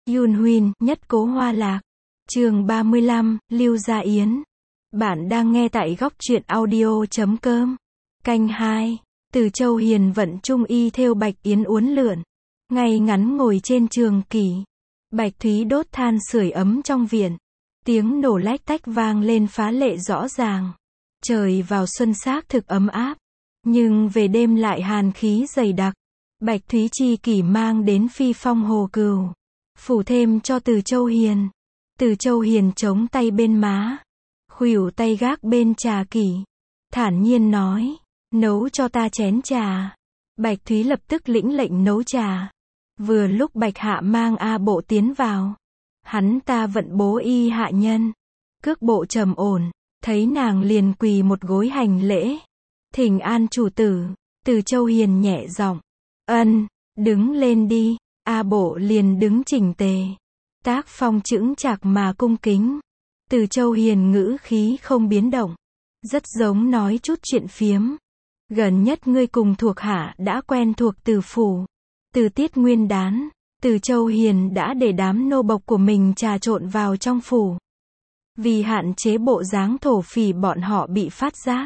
Yun Huynh, nhất cố hoa lạc. Chương 35, Lưu Gia Yến. Bạn đang nghe tại góc truyện audio.com. Canh 2. Từ Châu Hiền vận trung y thêu Bạch Yến uốn lượn. Ngay ngắn ngồi trên trường kỷ. Bạch Thúy đốt than sưởi ấm trong viện. Tiếng nổ lách tách vang lên phá lệ rõ ràng. Trời vào xuân xác thực ấm áp. Nhưng về đêm lại hàn khí dày đặc. Bạch Thúy chi kỷ mang đến phi phong hồ cừu. Phủ thêm cho Từ Châu Hiền. Từ Châu Hiền chống tay bên má. Khuỷu tay gác bên trà kỷ. Thản nhiên nói. Nấu cho ta chén trà. Bạch Thúy lập tức lĩnh lệnh nấu trà. Vừa lúc Bạch Hạ mang A Bộ tiến vào. Hắn ta vận bố y hạ nhân. Cước bộ trầm ổn. Thấy nàng liền quỳ một gối hành lễ. Thỉnh an chủ tử. Từ Châu Hiền nhẹ giọng. Ân, đứng lên đi. A Bộ liền đứng chỉnh tề. Tác phong chững chạc mà cung kính. Từ Châu Hiền ngữ khí không biến động. Rất giống nói chút chuyện phiếm. Gần nhất ngươi cùng thuộc hạ đã quen thuộc Từ phủ. Từ tiết nguyên đán, Từ Châu Hiền đã để đám nô bộc của mình trà trộn vào trong phủ. Vì hạn chế bộ dáng thổ phỉ bọn họ bị phát giác.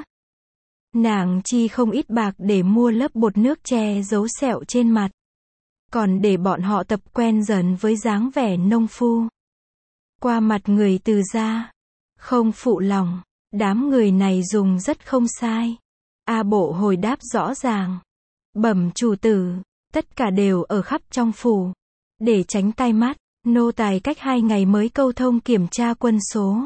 Nàng chi không ít bạc để mua lớp bột nước che giấu sẹo trên mặt. Còn để bọn họ tập quen dần với dáng vẻ nông phu. Qua mặt người Từ gia. Không phụ lòng, đám người này dùng rất không sai. A Bộ hồi đáp rõ ràng. Bẩm chủ tử, tất cả đều ở khắp trong phủ. Để tránh tai mắt, nô tài cách 2 ngày mới câu thông kiểm tra quân số.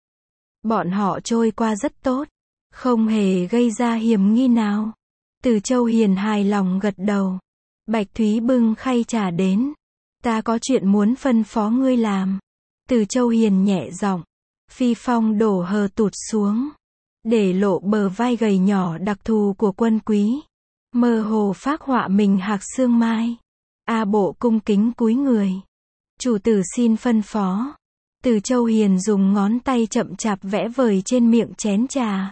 Bọn họ trôi qua rất tốt. Không hề gây ra hiểm nghi nào. Từ Châu Hiền hài lòng gật đầu. Bạch Thúy bưng khay trà đến. Ta có chuyện muốn phân phó ngươi làm. Từ Châu Hiền nhẹ giọng. Phi phong đổ hờ tụt xuống. Để lộ bờ vai gầy nhỏ đặc thù của quân quý. Mơ hồ phác họa mình hạc xương mai. A Bộ cung kính cúi người. Chủ tử xin phân phó. Từ Châu Hiền dùng ngón tay chậm chạp vẽ vời trên miệng chén trà.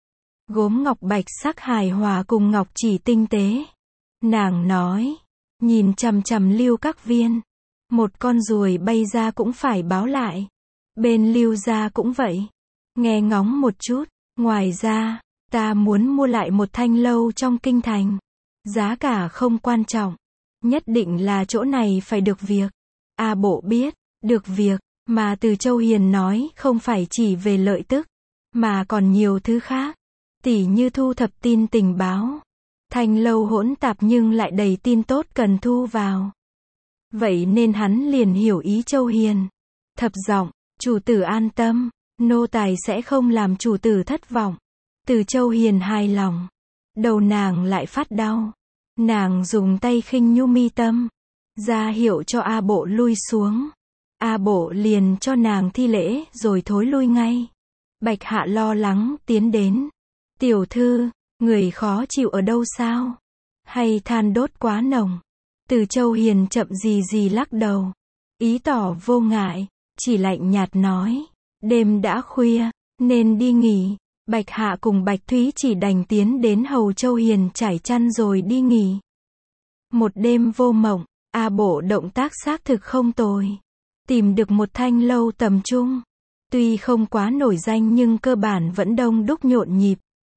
Gốm ngọc bạch sắc hài hòa cùng ngọc chỉ tinh tế. Nàng nói. Nhìn chằm chằm Lưu các viên. Một con ruồi bay ra cũng phải báo lại. Bên Lưu gia cũng vậy. Nghe ngóng một chút. Ngoài ra, ta muốn mua lại một thanh lâu trong kinh thành. Giá cả không quan trọng. Nhất định là chỗ này phải được việc. A Bộ biết, được việc, mà Từ Châu Hiền nói không phải chỉ về lợi tức, mà còn nhiều thứ khác. Tỉ như thu thập tin tình báo. Thanh lâu hỗn tạp nhưng lại đầy tin tốt cần thu vào. Vậy nên hắn liền hiểu ý Châu Hiền. Thập giọng, chủ tử an tâm, nô tài sẽ không làm chủ tử thất vọng. Từ Châu Hiền hài lòng. Đầu nàng lại phát đau. Nàng dùng tay khinh nhu mi tâm. Ra hiệu cho A Bộ lui xuống. A Bộ liền cho nàng thi lễ rồi thối lui ngay. Bạch Hạ lo lắng tiến đến. Tiểu thư, người khó chịu ở đâu sao? Hay than đốt quá nồng? Từ Châu Hiền chậm gì gì lắc đầu. Ý tỏ vô ngại, chỉ lạnh nhạt nói. Đêm đã khuya, nên đi nghỉ. Bạch Hạ cùng Bạch Thúy chỉ đành tiến đến hầu Châu Hiền trải chăn rồi đi nghỉ. Một đêm vô mộng, A Bộ động tác xác thực không tồi. Tìm được một thanh lâu tầm trung. Tuy không quá nổi danh nhưng cơ bản vẫn đông đúc nhộn nhịp.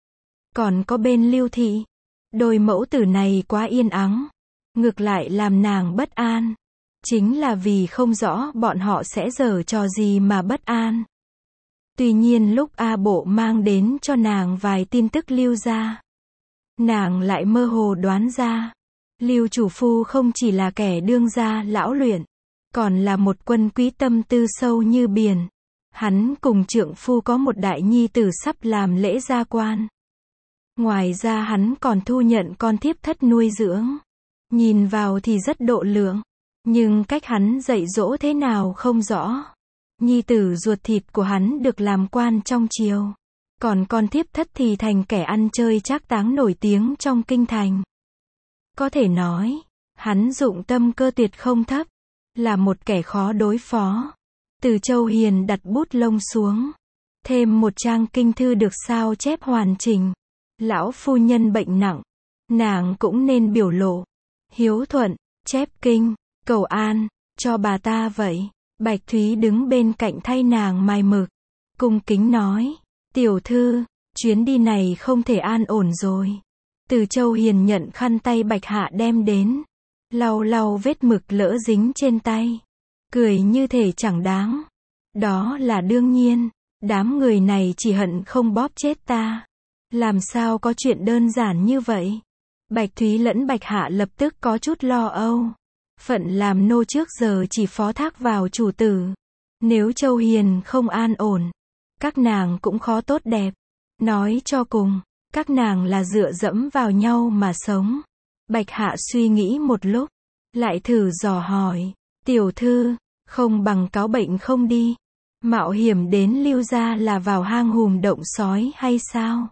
Còn có bên Lưu thị. Đôi mẫu tử này quá yên ắng. Ngược lại làm nàng bất an. Chính là vì không rõ bọn họ sẽ giở trò gì mà bất an. Tuy nhiên lúc A Bộ mang đến cho nàng vài tin tức Lưu gia. Nàng lại mơ hồ đoán ra. Lưu chủ phu không chỉ là kẻ đương gia lão luyện. Còn là một quân quý tâm tư sâu như biển. Hắn cùng trượng phu có một đại nhi tử sắp làm lễ gia quan. Ngoài ra hắn còn thu nhận con thiếp thất nuôi dưỡng. Nhìn vào thì rất độ lượng. Nhưng cách hắn dạy dỗ thế nào không rõ. Nhi tử ruột thịt của hắn được làm quan trong triều. Còn con thiếp thất thì thành kẻ ăn chơi trác táng nổi tiếng trong kinh thành. Có thể nói, hắn dụng tâm cơ tuyệt không thấp. Là một kẻ khó đối phó. Từ Châu Hiền đặt bút lông xuống. Thêm một trang kinh thư được sao chép hoàn chỉnh. Lão phu nhân bệnh nặng. Nàng cũng nên biểu lộ. Hiếu thuận, chép kinh, cầu an. Cho bà ta vậy. Bạch Thúy đứng bên cạnh thay nàng mài mực. Cung kính nói. Tiểu thư, chuyến đi này không thể an ổn rồi. Từ Châu Hiền nhận khăn tay Bạch Hạ đem đến. Lau lau vết mực lỡ dính trên tay. Cười như thể chẳng đáng. Đó là đương nhiên. Đám người này chỉ hận không bóp chết ta. Làm sao có chuyện đơn giản như vậy? Bạch Thúy lẫn Bạch Hạ lập tức có chút lo âu. Phận làm nô trước giờ chỉ phó thác vào chủ tử. Nếu Châu Hiền không an ổn, các nàng cũng khó tốt đẹp. Nói cho cùng, các nàng là dựa dẫm vào nhau mà sống. Bạch Hạ suy nghĩ một lúc, lại thử dò hỏi. Tiểu thư, không bằng cáo bệnh không đi. Mạo hiểm đến Lưu gia là vào hang hùm động sói hay sao?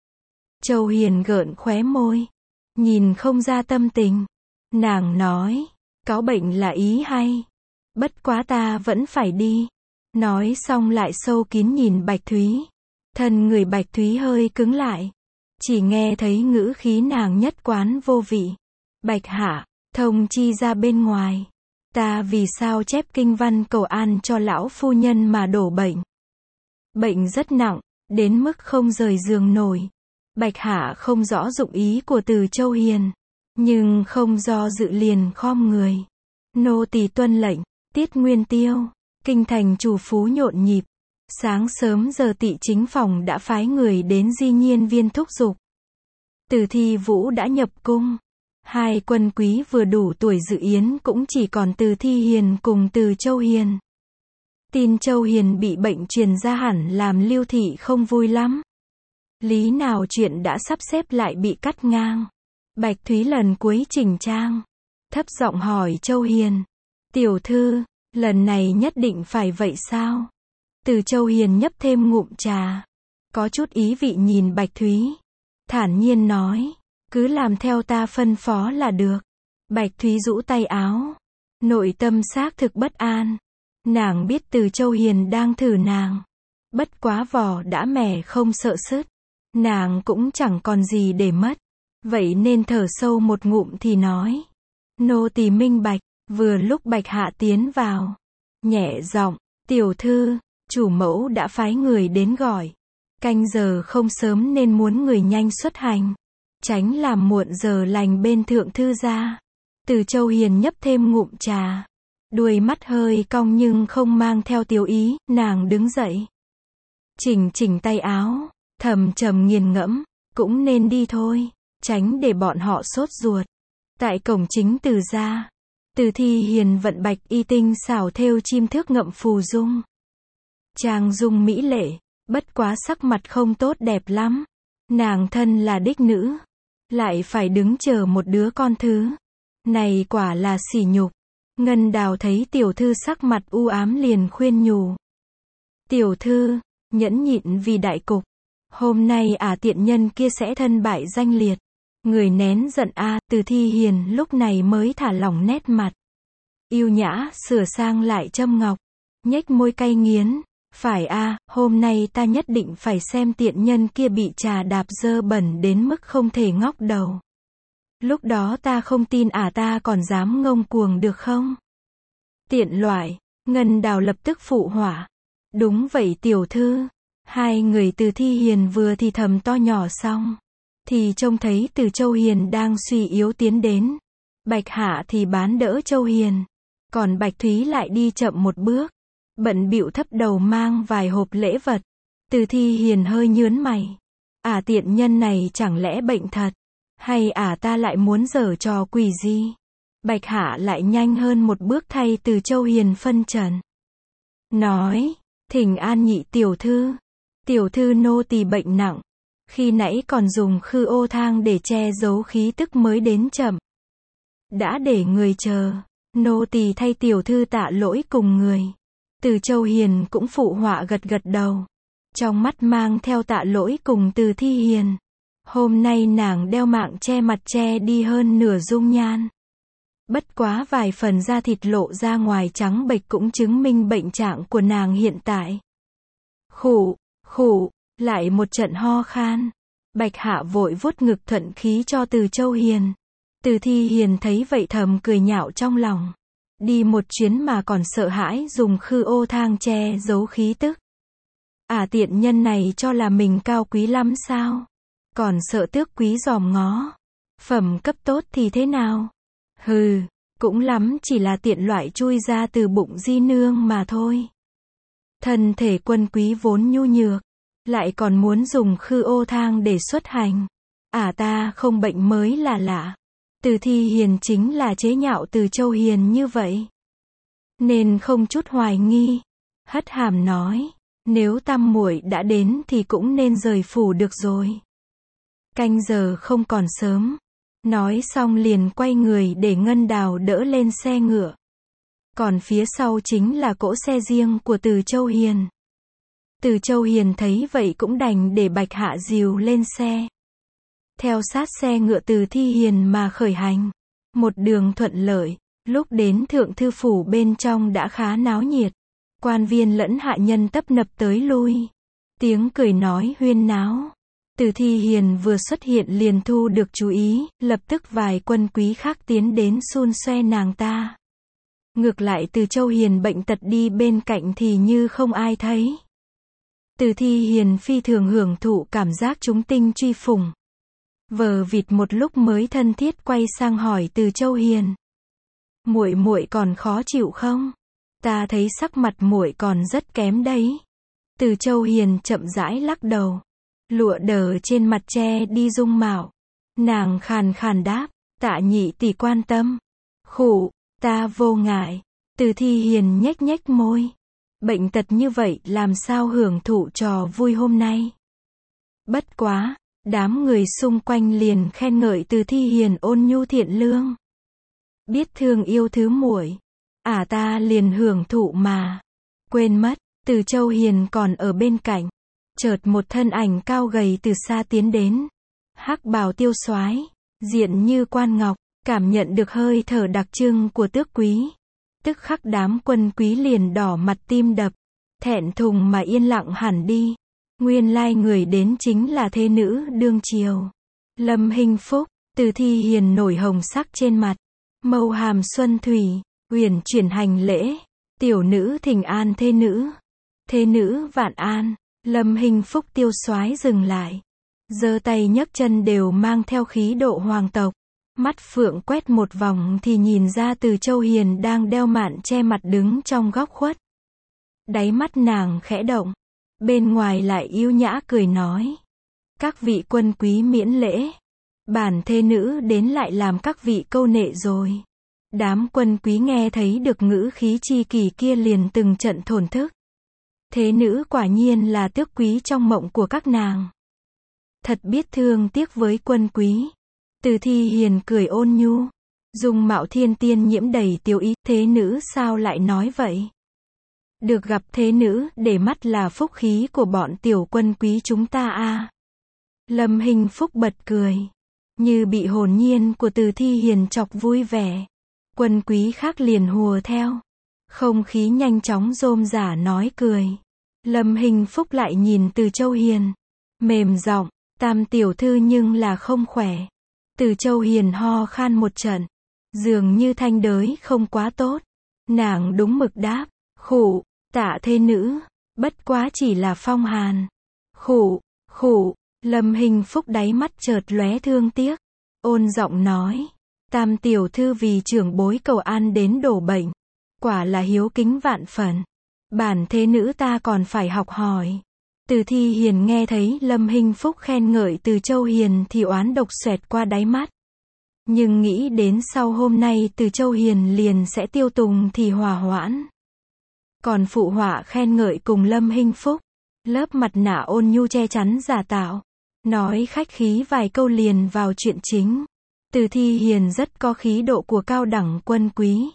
Châu Hiền gợn khóe môi. Nhìn không ra tâm tình. Nàng nói. Cáo bệnh là ý hay. Bất quá ta vẫn phải đi. Nói xong lại sâu kín nhìn Bạch Thúy. Thân người Bạch Thúy hơi cứng lại. Chỉ nghe thấy ngữ khí nàng nhất quán vô vị. Bạch Hạ, thông chi ra bên ngoài. Ta vì sao chép kinh văn cầu an cho lão phu nhân mà đổ bệnh. Bệnh rất nặng, đến mức không rời giường nổi. Bạch Hạ không rõ dụng ý của Từ Châu Hiền. Nhưng không do dự liền khom người. Nô tỳ tuân lệnh. Tiết Nguyên Tiêu. Kinh thành chủ phú nhộn nhịp. Sáng sớm giờ Tỵ chính phòng đã phái người đến Di Nhiên Viên thúc giục. Từ Thi Vũ đã nhập cung. Hai quân quý vừa đủ tuổi dự yến cũng chỉ còn Từ Thi Hiền cùng Từ Châu Hiền. Tin Châu Hiền bị bệnh truyền ra hẳn làm Lưu thị không vui lắm. Lý nào chuyện đã sắp xếp lại bị cắt ngang. Bạch Thúy lần cuối chỉnh trang. Thấp giọng hỏi Châu Hiền. Tiểu thư, lần này nhất định phải vậy sao? Từ Châu Hiền nhấp thêm ngụm trà. Có chút ý vị nhìn Bạch Thúy. Thản nhiên nói. Cứ làm theo ta phân phó là được. Bạch Thúy rũ tay áo. Nội tâm xác thực bất an. Nàng biết Từ Châu Hiền đang thử nàng. Bất quá vỏ đã mẻ không sợ sứt. Nàng cũng chẳng còn gì để mất. Vậy nên thở sâu một ngụm thì nói. Nô tỳ minh bạch. Vừa lúc Bạch Hạ tiến vào. Nhẹ giọng. Tiểu thư, chủ mẫu đã phái người đến gọi. Canh giờ không sớm nên muốn người nhanh xuất hành. Tránh làm muộn giờ lành bên thượng thư gia. Từ Châu Hiền nhấp thêm ngụm trà. Đuôi mắt hơi cong nhưng không mang theo tiêu ý. Nàng đứng dậy. Chỉnh tay áo. Thầm trầm nghiền ngẫm. Cũng nên đi thôi. Tránh để bọn họ sốt ruột. Tại cổng chính Từ gia. Từ Thi Hiền vận bạch y tinh xảo thêu chim thước ngậm phù dung. Trang dung mỹ lệ. Bất quá sắc mặt không tốt đẹp lắm. Nàng thân là đích nữ. Lại phải đứng chờ một đứa con thứ. Này quả là sỉ nhục. Ngân Đào thấy tiểu thư sắc mặt u ám liền khuyên nhủ. Tiểu thư, nhẫn nhịn vì đại cục. Hôm nay tiện nhân kia sẽ thân bại danh liệt. Người nén giận Từ Thi Hiền lúc này mới thả lỏng nét mặt. Yêu nhã sửa sang lại châm ngọc. Nhếch môi cay nghiến. Phải hôm nay ta nhất định phải xem tiện nhân kia bị trà đạp dơ bẩn đến mức không thể ngóc đầu. Lúc đó ta không tin ta còn dám ngông cuồng được không? Tiện loại. Ngân Đào lập tức phụ họa. Đúng vậy tiểu thư. Hai người Từ Thi Hiền vừa thì thầm to nhỏ xong. Thì trông thấy Từ Châu Hiền đang suy yếu tiến đến. Bạch Hạ thì bán đỡ Châu Hiền. Còn Bạch Thúy lại đi chậm một bước. Bận bịu thấp đầu mang vài hộp lễ vật. Từ Thi Hiền hơi nhướng mày. Tiện nhân này chẳng lẽ bệnh thật? Hay ta lại muốn giở trò quỷ gì? Bạch Hạ lại nhanh hơn một bước thay Từ Châu Hiền phân trần. Nói, thỉnh an nhị tiểu thư. Tiểu thư nô tỳ bệnh nặng. Khi nãy còn dùng khư ô thang để che giấu khí tức mới đến chậm. Đã để người chờ. Nô tỳ thay tiểu thư tạ lỗi cùng người. Từ Châu Hiền cũng phụ họa gật gật đầu. Trong mắt mang theo tạ lỗi cùng Từ Thi Hiền. Hôm nay nàng đeo mạng che mặt che đi hơn nửa dung nhan. Bất quá vài phần da thịt lộ ra ngoài trắng bệch cũng chứng minh bệnh trạng của nàng hiện tại. Khụ, lại một trận ho khan. Bạch Hạ vội vuốt ngực thuận khí cho Từ Châu Hiền. Từ Thi Hiền thấy vậy thầm cười nhạo trong lòng. Đi một chuyến mà còn sợ hãi dùng khư ô thang che giấu khí tức. Tiện nhân này cho là mình cao quý lắm sao? Còn sợ tước quý dòm ngó. Phẩm cấp tốt thì thế nào? Hừ, cũng lắm chỉ là tiện loại chui ra từ bụng di nương mà thôi. Thân thể quân quý vốn nhu nhược, lại còn muốn dùng khư ô thang để xuất hành. Ta không bệnh mới là lạ. Từ Thi Hiền chính là chế nhạo Từ Châu Hiền như vậy. Nên không chút hoài nghi. Hất hàm nói, nếu tam muội đã đến thì cũng nên rời phủ được rồi. Canh giờ không còn sớm. Nói xong liền quay người để Ngân Đào đỡ lên xe ngựa. Còn phía sau chính là cỗ xe riêng của Từ Châu Hiền. Từ Châu Hiền thấy vậy cũng đành để Bạch Hạ dìu lên xe. Theo sát xe ngựa Từ Thi Hiền mà khởi hành. Một đường thuận lợi, lúc đến Thượng Thư Phủ bên trong đã khá náo nhiệt. Quan viên lẫn hạ nhân tấp nập tới lui. Tiếng cười nói huyên náo. Từ Thi Hiền vừa xuất hiện liền thu được chú ý, lập tức vài quân quý khác tiến đến xun xoe nàng ta. Ngược lại Từ Châu Hiền bệnh tật đi bên cạnh thì như không ai thấy. Từ Thi Hiền phi thường hưởng thụ cảm giác chúng tinh truy phủng. Vờ vịt một lúc mới thân thiết quay sang hỏi Từ Châu Hiền. Muội muội còn khó chịu không? Ta thấy sắc mặt muội còn rất kém đấy. Từ Châu Hiền chậm rãi lắc đầu. Lụa đờ trên mặt che đi dung mạo. Nàng khàn khàn đáp, Tạ nhị tỷ quan tâm. Khụ, ta vô ngại. Từ Thi Hiền nhếch nhếch môi. Bệnh tật như vậy làm sao hưởng thụ trò vui hôm nay? Bất quá, đám người xung quanh liền khen ngợi Từ Thi Hiền ôn nhu thiện lương. Biết thương yêu thứ muội. Ta liền hưởng thụ mà. Quên mất, Từ Châu Hiền còn ở bên cạnh. Chợt một thân ảnh cao gầy từ xa tiến đến. Hắc bào tiêu soái, diện như quan ngọc, cảm nhận được hơi thở đặc trưng của tước quý. Tức khắc đám quân quý liền đỏ mặt tim đập, thẹn thùng mà yên lặng hẳn đi. Nguyên lai người đến chính là thế nữ đương triều. Lâm Hinh Phúc. Từ Thi Hiền nổi hồng sắc trên mặt, mâu hàm xuân thủy, uyển chuyển hành lễ. Tiểu nữ thỉnh an thế nữ. Thế nữ vạn an. Lâm Hinh Phúc tiêu soái dừng lại, giơ tay nhấc chân đều mang theo khí độ hoàng tộc. Mắt phượng quét một vòng thì nhìn ra Từ Châu Hiền đang đeo mạn che mặt đứng trong góc khuất. Đáy mắt nàng khẽ động, bên ngoài lại yêu nhã cười nói. Các vị quân quý miễn lễ. Bản thế nữ đến lại làm các vị câu nệ rồi. Đám quân quý nghe thấy được ngữ khí chi kỳ kia liền từng trận thổn thức. Thế nữ quả nhiên là tước quý trong mộng của các nàng. Thật biết thương tiếc với quân quý. Từ Thi Hiền cười ôn nhu. Dung mạo thiên tiên nhiễm đầy tiêu ý. Thế nữ sao lại nói vậy? Được gặp thế nữ để mắt là phúc khí của bọn tiểu quân quý chúng ta à. Lâm Hinh Phúc bật cười. Như bị hồn nhiên của Từ Thi Hiền chọc vui vẻ. Quân quý khác liền hùa theo. Không khí nhanh chóng rôm rả nói cười. Lâm Hinh Phúc lại nhìn Từ Châu Hiền. Mềm giọng, Tam tiểu thư nhưng là không khỏe. Từ Châu Hiền ho khan một trận. Dường như thanh đới không quá tốt. Nàng đúng mực đáp. Khụ, Tạ thế nữ. Bất quá chỉ là phong hàn. Khụ, khụ. Lâm Hinh Phúc đáy mắt chợt lóe thương tiếc. Ôn giọng nói. Tam tiểu thư vì trưởng bối cầu an đến đổ bệnh. Quả là hiếu kính vạn phần. Bản thế nữ ta còn phải học hỏi. Từ Thi Hiền nghe thấy Lâm Hinh Phúc khen ngợi Từ Châu Hiền thì oán độc xoẹt qua đáy mắt. Nhưng nghĩ đến sau hôm nay Từ Châu Hiền liền sẽ tiêu tùng thì hòa hoãn. Còn phụ họa khen ngợi cùng Lâm Hinh Phúc. Lớp mặt nạ ôn nhu che chắn giả tạo. Nói khách khí vài câu liền vào chuyện chính. Từ Thi Hiền rất có khí độ của cao đẳng quân quý.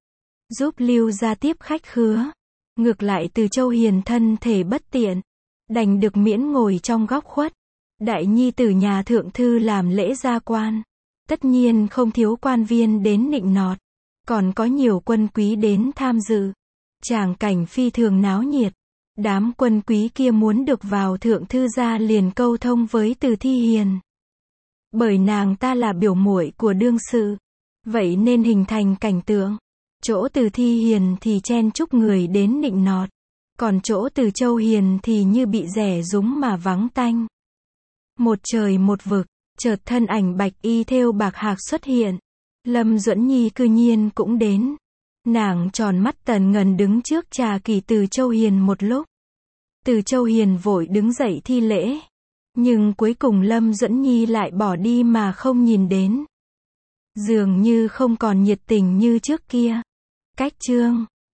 Giúp lưu ra tiếp khách khứa. Ngược lại Từ Châu Hiền thân thể bất tiện. Đành được miễn ngồi trong góc khuất. Đại nhi tử nhà thượng thư làm lễ gia quan. Tất nhiên không thiếu quan viên đến nịnh nọt. Còn có nhiều quân quý đến tham dự. Tràng cảnh phi thường náo nhiệt. Đám quân quý kia muốn được vào thượng thư gia liền câu thông với Từ Thi Hiền. Bởi nàng ta là biểu muội của đương sự. Vậy nên hình thành cảnh tượng. Chỗ Từ Thi Hiền thì chen chúc người đến nịnh nọt. Còn chỗ Từ Châu Hiền thì như bị rẻ rúng mà vắng tanh. Một trời một vực, chợt thân ảnh bạch y thêu bạc hạc xuất hiện. Lâm Duẫn Nhi cư nhiên cũng đến. Nàng tròn mắt tần ngần đứng trước trà kỳ Từ Châu Hiền một lúc. Từ Châu Hiền vội đứng dậy thi lễ. Nhưng cuối cùng Lâm Duẫn Nhi lại bỏ đi mà không nhìn đến. Dường như không còn nhiệt tình như trước kia. Cách chương